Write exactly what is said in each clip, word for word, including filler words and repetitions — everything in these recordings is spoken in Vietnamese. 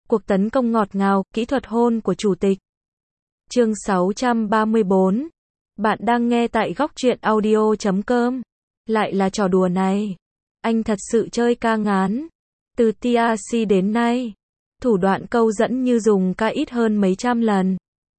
Cuộc tấn công ngọt ngào, kỹ thuật hôn của chủ tịch. Chương sáu trăm ba mươi bốn. Bạn đang nghe tại góc truyện audio chấm com. Lại là trò đùa này. Anh thật sự chơi ca ngán. Từ tê rờ xê đến nay, thủ đoạn câu dẫn như dùng ca ít hơn mấy trăm lần.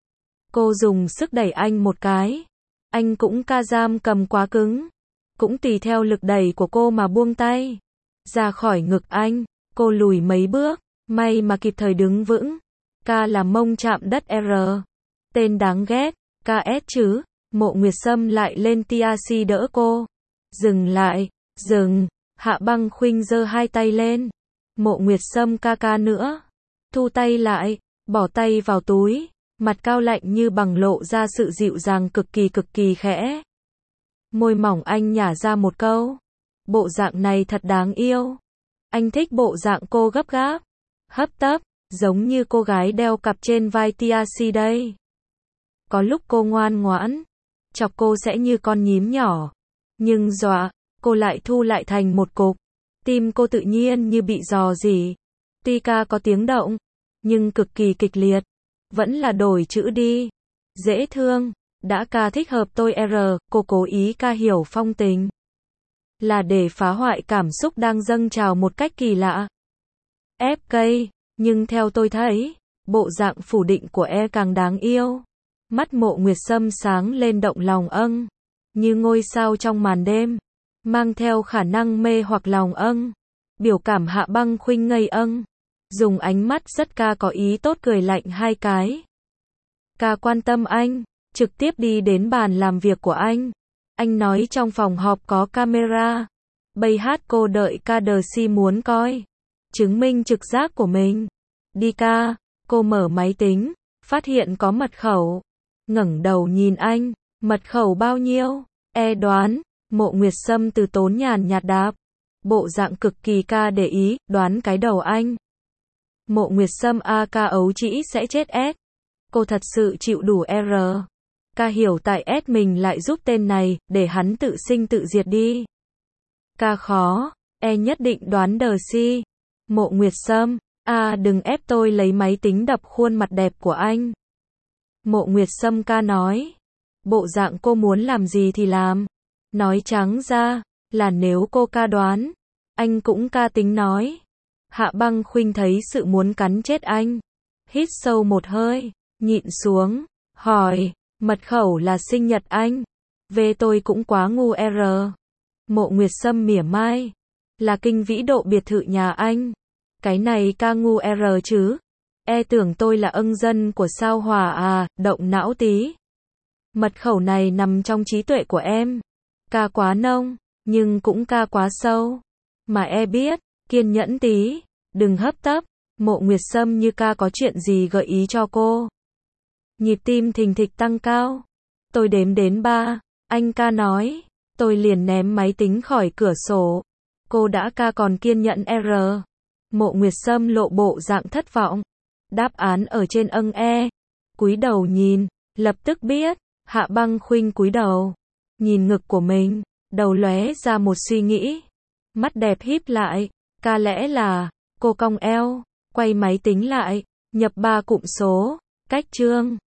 Cô dùng sức đẩy anh một cái. Anh cũng ca giam cầm quá cứng. Cũng tùy theo lực đẩy của cô mà buông tay. Ra khỏi ngực anh, cô lùi mấy bước. May mà kịp thời đứng vững. Ca là mông chạm đất R. Tên đáng ghét, ca ét chứ. Mộ Nguyệt Sâm lại lên tê rờ xê đỡ cô. Dừng lại, dừng. Hạ Băng Khuynh giơ hai tay lên. Mộ Nguyệt Sâm ca ca nữa. Thu tay lại, bỏ tay vào túi. Mặt cao lạnh như bằng lộ ra sự dịu dàng cực kỳ cực kỳ khẽ. Môi mỏng anh nhả ra một câu. Bộ dạng này thật đáng yêu. Anh thích bộ dạng cô gấp gáp, hấp tấp, giống như cô gái đeo cặp trên vai tê rờ xê đây. Có lúc cô ngoan ngoãn, chọc cô sẽ như con nhím nhỏ. Nhưng dọa, cô lại thu lại thành một cục. Tim cô tự nhiên như bị rò rỉ. Tuy ca có tiếng động, nhưng cực kỳ kịch liệt. Vẫn là đổi chữ đi. Dễ thương, đã ca thích hợp tôi R, cô cố ý ca hiểu phong tình. Là để phá hoại cảm xúc đang dâng trào một cách kỳ lạ. ép ca, nhưng theo tôi thấy, bộ dạng phủ định của E càng đáng yêu. Mắt Mộ Nguyệt Sâm sáng lên động lòng âng, như ngôi sao trong màn đêm, mang theo khả năng mê hoặc lòng âng. Biểu cảm Hạ Băng Khuynh ngây âng, dùng ánh mắt rất ca có ý tốt cười lạnh hai cái. Ca quan tâm anh, trực tiếp đi đến bàn làm việc của anh. Anh nói trong phòng họp có camera. Bây hát cô đợi ca đờ si muốn coi. Chứng minh trực giác của mình. Đi ca, cô mở máy tính, phát hiện có mật khẩu. Ngẩng đầu nhìn anh, mật khẩu bao nhiêu? E đoán, Mộ Nguyệt Sâm từ tốn nhàn nhạt đáp. Bộ dạng cực kỳ ca để ý, đoán cái đầu anh. Mộ Nguyệt Sâm a ca ấu trĩ sẽ chết S. Cô thật sự chịu đủ R. Ca hiểu tại S mình lại giúp tên này, để hắn tự sinh tự diệt đi. Ca khó, E nhất định đoán đờ si. Mộ Nguyệt Sâm, a đừng ép tôi lấy máy tính đập khuôn mặt đẹp của anh. Mộ Nguyệt Sâm ca nói. Bộ dạng cô muốn làm gì thì làm. Nói trắng ra, là nếu cô ca đoán, anh cũng ca tính nói. Hạ Băng Khuynh thấy sự muốn cắn chết anh. Hít sâu một hơi, nhịn xuống, hỏi. Mật khẩu là sinh nhật anh. Về tôi cũng quá ngu R. Mộ Nguyệt Sâm mỉa mai. Là kinh vĩ độ biệt thự nhà anh. Cái này ca ngu R chứ. E tưởng tôi là ân dân của sao Hỏa à, động não tí. Mật khẩu này nằm trong trí tuệ của em. Ca quá nông, nhưng cũng ca quá sâu. Mà E biết, kiên nhẫn tí, đừng hấp tấp. Mộ Nguyệt Sâm như ca có chuyện gì gợi ý cho cô. Nhịp tim thình thịch tăng cao. Tôi đếm đến ba, anh ca nói. Tôi liền ném máy tính khỏi cửa sổ. Cô đã ca còn kiên nhẫn R. Mộ Nguyệt Sâm lộ bộ dạng thất vọng. Đáp án ở trên âng E. Cúi đầu nhìn, lập tức biết. Hạ Băng Khuynh cúi đầu, nhìn ngực của mình, đầu lóe ra một suy nghĩ. Mắt đẹp híp lại, ca lẽ là, cô cong eo, quay máy tính lại, nhập ba cụm số, cách chương.